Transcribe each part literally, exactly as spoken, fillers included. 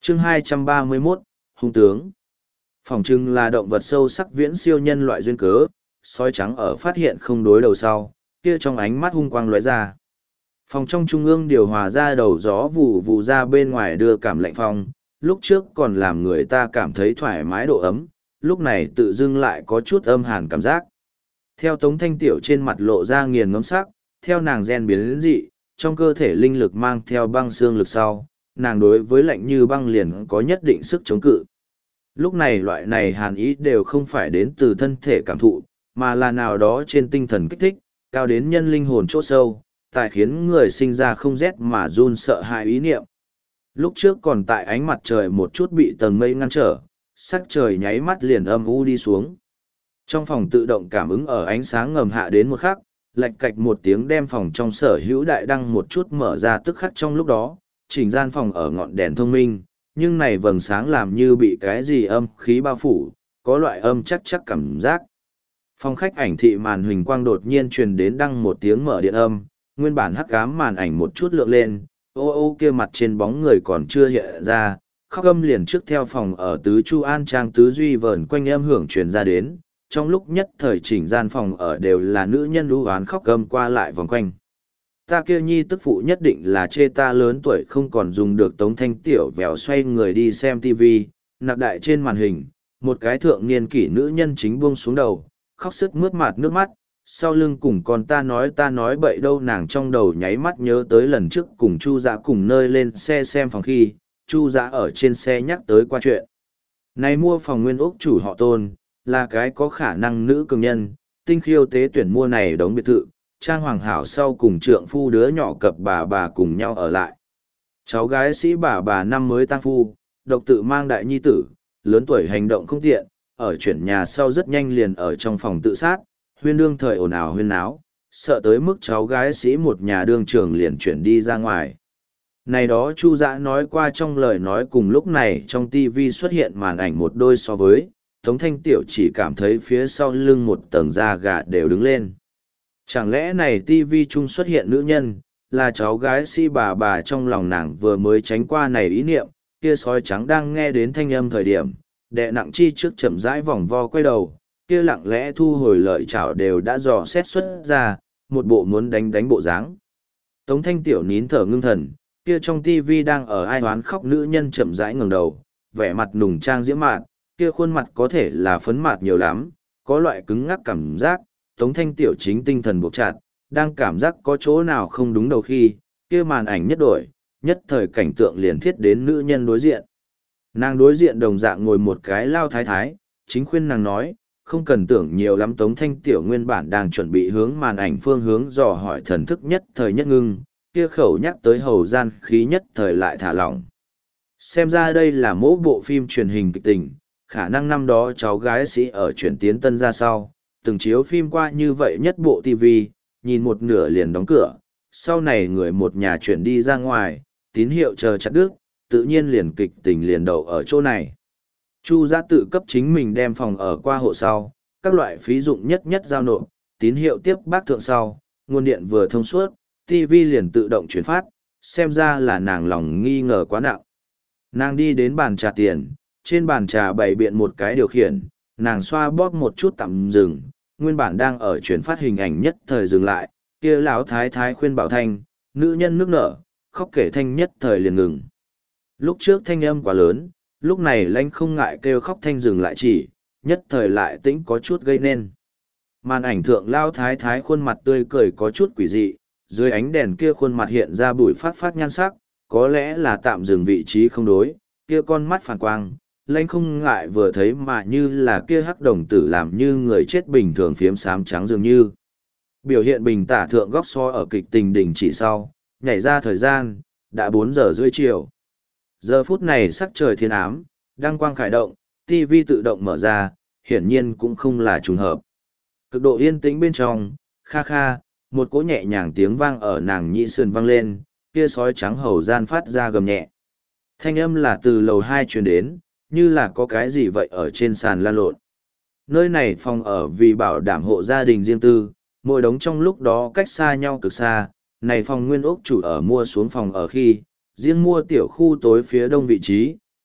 chương hai trăm ba mươi mốt, hung tướng. Phỏng chừng là động vật sâu sắc viễn siêu nhân loại duyên cớ, sói trắng ở phát hiện không đối đầu sau, kia trong ánh mắt hung quang lóe ra. Phòng trong trung ương điều hòa ra đầu gió vù vù ra bên ngoài đưa cảm lạnh phong, lúc trước còn làm người ta cảm thấy thoải mái độ ấm, lúc này tự dưng lại có chút âm hàn cảm giác. Theo Tống Thanh Tiểu trên mặt lộ ra nghiền ngấm sắc, theo nàng gen biến dị, trong cơ thể linh lực mang theo băng xương lực sau, nàng đối với lạnh như băng liền có nhất định sức chống cự. Lúc này loại này hàn ý đều không phải đến từ thân thể cảm thụ, mà là nào đó trên tinh thần kích thích, cao đến nhân linh hồn chỗ sâu, tại khiến người sinh ra không rét mà run sợ hãi ý niệm. Lúc trước còn tại ánh mặt trời một chút bị tầng mây ngăn trở, sắc trời nháy mắt liền âm u đi xuống. Trong phòng tự động cảm ứng ở ánh sáng ngầm hạ đến một khắc, lạch cạch một tiếng đem phòng trong sở hữu đại đăng một chút mở ra tức khắc trong lúc đó, chỉnh gian phòng ở ngọn đèn thông minh, nhưng này vầng sáng làm như bị cái gì âm khí bao phủ, có loại âm chắc chắc cảm giác. Phòng khách ảnh thị màn huỳnh quang đột nhiên truyền đến đăng một tiếng mở điện âm, nguyên bản hắc ám màn ảnh một chút lượng lên, ô ô kia mặt trên bóng người còn chưa hiện ra, khóc âm liền trước theo phòng ở tứ chu an trang tứ duy vờn quanh âm hưởng truyền ra đến, trong lúc nhất thời chỉnh gian phòng ở đều là nữ nhân lũ oán khóc âm qua lại vòng quanh. Ta kia nhi tức phụ nhất định là chê ta lớn tuổi không còn dùng được Tống Thanh Tiểu vèo xoay người đi xem tivi, nạc đại trên màn hình, một cái thượng niên kỷ nữ nhân chính buông xuống đầu, khóc sức mướt mặt nước mắt, sau lưng cùng con ta nói ta nói bậy đâu nàng trong đầu nháy mắt nhớ tới lần trước cùng Chu Dã cùng nơi lên xe xem phòng khi, Chu Dã ở trên xe nhắc tới qua chuyện. Này mua phòng nguyên ốc chủ họ Tôn, là cái có khả năng nữ cường nhân, tinh khiêu tế tuyển mua này đống biệt thự, trang hoàng hảo sau cùng trượng phu đứa nhỏ cập bà bà cùng nhau ở lại. Cháu gái sĩ bà bà năm mới tang phu, độc tự mang đại nhi tử, lớn tuổi hành động không tiện, ở chuyển nhà sau rất nhanh liền ở trong phòng tự sát, huyên đương thời ồn ào huyên náo, sợ tới mức cháu gái sĩ một nhà đương trường liền chuyển đi ra ngoài. Này đó Chu Dã nói qua trong lời nói cùng lúc này trong tivi xuất hiện màn ảnh một đôi so với, Tống Thanh Tiểu chỉ cảm thấy phía sau lưng một tầng da gà đều đứng lên. Chẳng lẽ này tivi chung xuất hiện nữ nhân, là cháu gái si bà bà trong lòng nàng vừa mới tránh qua này ý niệm, kia sói trắng đang nghe đến thanh âm thời điểm, đệ nặng chi trước chậm rãi vòng vo quay đầu, kia lặng lẽ thu hồi lợi chảo đều đã dò xét xuất ra, một bộ muốn đánh đánh bộ dáng. Tống Thanh Tiểu nín thở ngưng thần, kia trong tivi đang ở ai oán khóc nữ nhân chậm rãi ngẩng đầu, vẻ mặt nùng trang diễm mạn, kia khuôn mặt có thể là phấn mạt nhiều lắm, có loại cứng ngắc cảm giác, Tống Thanh Tiểu chính tinh thần buộc chặt, đang cảm giác có chỗ nào không đúng đầu khi, kia màn ảnh nhất đổi, nhất thời cảnh tượng liền thiết đến nữ nhân đối diện. Nàng đối diện đồng dạng ngồi một cái lao thái thái, chính khuyên nàng nói, không cần tưởng nhiều lắm. Tống Thanh Tiểu nguyên bản đang chuẩn bị hướng màn ảnh phương hướng dò hỏi thần thức nhất thời nhất ngưng, kia khẩu nhắc tới hầu gian khí nhất thời lại thả lỏng. Xem ra đây là mỗi bộ phim truyền hình kịch tình, khả năng năm đó cháu gái sĩ ở chuyển tiến tân ra sau, từng chiếu phim qua như vậy nhất bộ ti vi, nhìn một nửa liền đóng cửa, sau này người một nhà chuyển đi ra ngoài, tín hiệu chờ chặt đứt, tự nhiên liền kịch tình liền đậu ở chỗ này. Chu Dã tự cấp chính mình đem phòng ở qua hộ sau, các loại phí dụng nhất nhất giao nộp, tín hiệu tiếp bác thượng sau, nguồn điện vừa thông suốt, ti vi liền tự động chuyển phát, xem ra là nàng lòng nghi ngờ quá nặng. Nàng đi đến bàn trà tiền, trên bàn trà bày biện một cái điều khiển, nàng xoa bóp một chút tạm dừng, nguyên bản đang ở chuyển phát hình ảnh nhất thời dừng lại, kia lão thái thái khuyên bảo thanh, nữ nhân nước nở, khóc kể thanh nhất thời liền ngừng. Lúc trước thanh âm quá lớn, lúc này lãnh không ngại kêu khóc thanh dừng lại chỉ, nhất thời lại tĩnh có chút gây nên. Màn ảnh thượng lão thái thái khuôn mặt tươi cười có chút quỷ dị, dưới ánh đèn kia khuôn mặt hiện ra bụi phát phát nhan sắc, có lẽ là tạm dừng vị trí không đối, kia con mắt phản quang, lãnh không ngại vừa thấy mà như là kia hắc đồng tử làm như người chết bình thường phiếm xám trắng dường như. Biểu hiện bình tả thượng góc so ở kịch tình đình chỉ sau, nhảy ra thời gian, đã bốn giờ rưỡi chiều. Giờ phút này sắc trời thiên ám, đăng quang khải động, tivi tự động mở ra, hiển nhiên cũng không là trùng hợp. Cực độ yên tĩnh bên trong, kha kha, một cỗ nhẹ nhàng tiếng vang ở nàng nhĩ sườn vang lên, kia sói trắng hầu gian phát ra gầm nhẹ. Thanh âm là từ lầu hai truyền đến, như là có cái gì vậy ở trên sàn lan lộn. Nơi này phòng ở vì bảo đảm hộ gia đình riêng tư, mỗi đống trong lúc đó cách xa nhau cực xa, này phòng nguyên ốc chủ ở mua xuống phòng ở khi, riêng mua tiểu khu tối phía đông vị trí,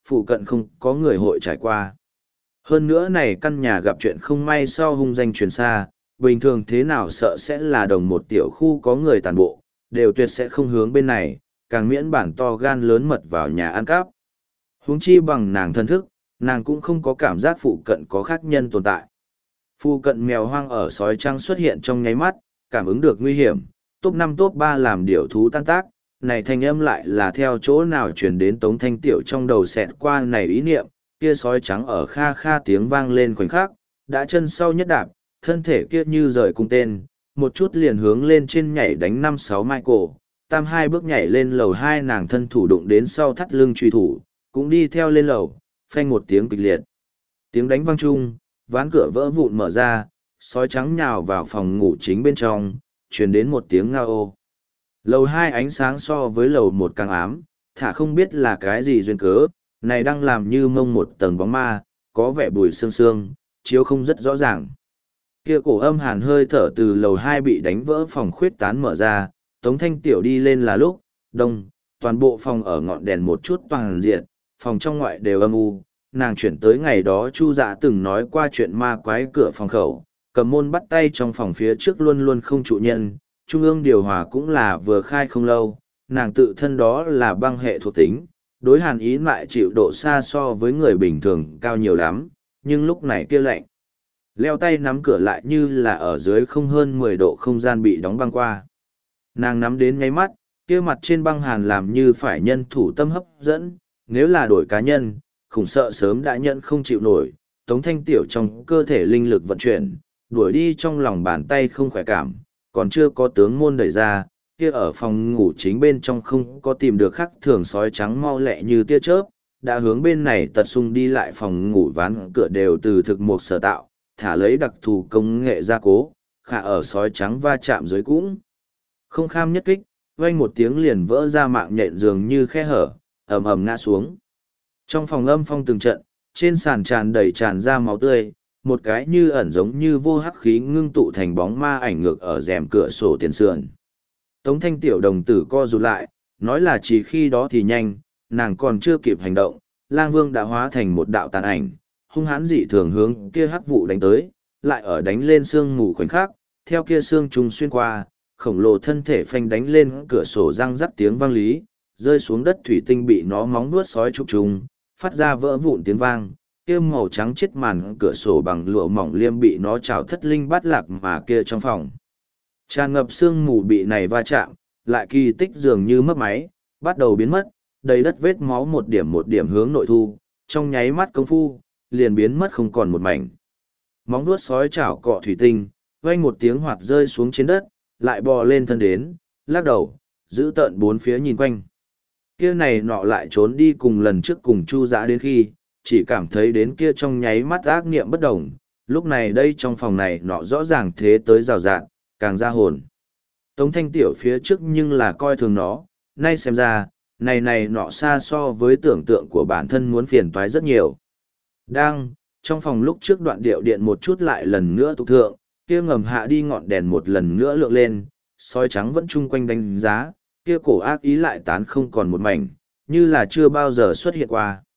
phụ cận không có người hội trải qua. Hơn nữa này căn nhà gặp chuyện không may sau hung danh truyền xa, bình thường thế nào sợ sẽ là đồng một tiểu khu có người tàn bộ, đều tuyệt sẽ không hướng bên này, càng miễn bản to gan lớn mật vào nhà ăn cắp. Huống chi bằng nàng thân thức, nàng cũng không có cảm giác phụ cận có khác nhân tồn tại. Phụ cận mèo hoang ở sói trăng xuất hiện trong nháy mắt, cảm ứng được nguy hiểm, top năm top ba làm điểu thú tan tác, này thanh âm lại là theo chỗ nào truyền đến Tống Thanh Tiểu trong đầu xẹt qua này ý niệm, kia sói trắng ở kha kha tiếng vang lên khoảnh khắc, đã chân sau nhất đạp, thân thể kia như rời cung tên, một chút liền hướng lên trên nhảy đánh năm sáu mai cổ, tam hai bước nhảy lên lầu hai nàng thân thủ đụng đến sau thắt lưng truy thủ, cũng đi theo lên lầu, phanh một tiếng kịch liệt. Tiếng đánh vang chung, ván cửa vỡ vụn mở ra, sói trắng nhào vào phòng ngủ chính bên trong, truyền đến một tiếng ngao ô. Lầu hai ánh sáng so với lầu một càng ám, thả không biết là cái gì duyên cớ, này đang làm như mông một tầng bóng ma, có vẻ bùi sương sương, chiếu không rất rõ ràng. Kia cổ âm hàn hơi thở từ lầu hai bị đánh vỡ phòng khuyết tán mở ra, Tống Thanh Tiểu đi lên là lúc, đông, toàn bộ phòng ở ngọn đèn một chút toàn diện, phòng trong ngoại đều âm u, nàng chuyển tới ngày đó Chu Dạ từng nói qua chuyện ma quái cửa phòng khẩu, cầm môn bắt tay trong phòng phía trước luôn luôn không trụ nhân, trung ương điều hòa cũng là vừa khai không lâu, nàng tự thân đó là băng hệ thuộc tính, đối hàn ý lại chịu độ xa so với người bình thường cao nhiều lắm, nhưng lúc này kia lạnh. Leo tay nắm cửa lại như là ở dưới không hơn mười độ không gian bị đóng băng qua. Nàng nắm đến ngáy mắt, kia mặt trên băng hàn làm như phải nhân thủ tâm hấp dẫn, nếu là đổi cá nhân, khủng sợ sớm đã nhận không chịu nổi, Tống Thanh Tiểu trong cơ thể linh lực vận chuyển, đuổi đi trong lòng bàn tay không khỏe cảm, còn chưa có tướng môn đẩy ra, kia ở phòng ngủ chính bên trong không có tìm được khắc thường sói trắng mau lẹ như tia chớp, đã hướng bên này tật sung đi lại phòng ngủ ván cửa đều từ thực một sở tạo, thả lấy đặc thù công nghệ gia cố, khả ở sói trắng va chạm dưới cũng. Không kham nhất kích, vang một tiếng liền vỡ ra mạng nhện dường như khe hở, ầm ầm ngã xuống. Trong phòng âm phong từng trận, trên sàn tràn đầy tràn ra máu tươi, một cái như ẩn giống như vô hắc khí ngưng tụ thành bóng ma ảnh ngược ở rèm cửa sổ tiền sườn. Tống Thanh Tiểu đồng tử co rụt lại, nói là chỉ khi đó thì nhanh, nàng còn chưa kịp hành động, Lang Vương đã hóa thành một đạo tàn ảnh, hung hãn dị thường hướng kia hắc vụ đánh tới, lại ở đánh lên xương mù khoảnh khắc, theo kia xương trùng xuyên qua, khổng lồ thân thể phanh đánh lên cửa sổ răng rắc tiếng vang lý, rơi xuống đất thủy tinh bị nó móng vuốt sói trục trùng, phát ra vỡ vụn tiếng vang, kia màu trắng chết màn cửa sổ bằng lụa mỏng liêm bị nó trào thất linh bát lạc mà kia trong phòng. Tràn ngập sương mù bị này va chạm, lại kỳ tích dường như mất máy, bắt đầu biến mất, đầy đất vết máu một điểm một điểm hướng nội thu, trong nháy mắt công phu, liền biến mất không còn một mảnh. Móng vuốt sói chảo cọ thủy tinh, vang một tiếng hoạt rơi xuống trên đất, lại bò lên thân đến, lắc đầu, giữ tợn bốn phía nhìn quanh. Kia này nọ lại trốn đi cùng lần trước cùng Chu Dã đến khi, chỉ cảm thấy đến kia trong nháy mắt ác niệm bất đồng, lúc này đây trong phòng này nọ rõ ràng thế tới rào rạng, càng ra hồn. Tống Thanh Tiểu phía trước nhưng là coi thường nó, nay xem ra, này này nọ xa so với tưởng tượng của bản thân muốn phiền toái rất nhiều. Đang, trong phòng lúc trước đoạn điệu điện một chút lại lần nữa tục thượng, kia ngầm hạ đi ngọn đèn một lần nữa lượng lên, sói trắng vẫn chung quanh đánh giá, kia cổ ác ý lại tán không còn một mảnh, như là chưa bao giờ xuất hiện qua.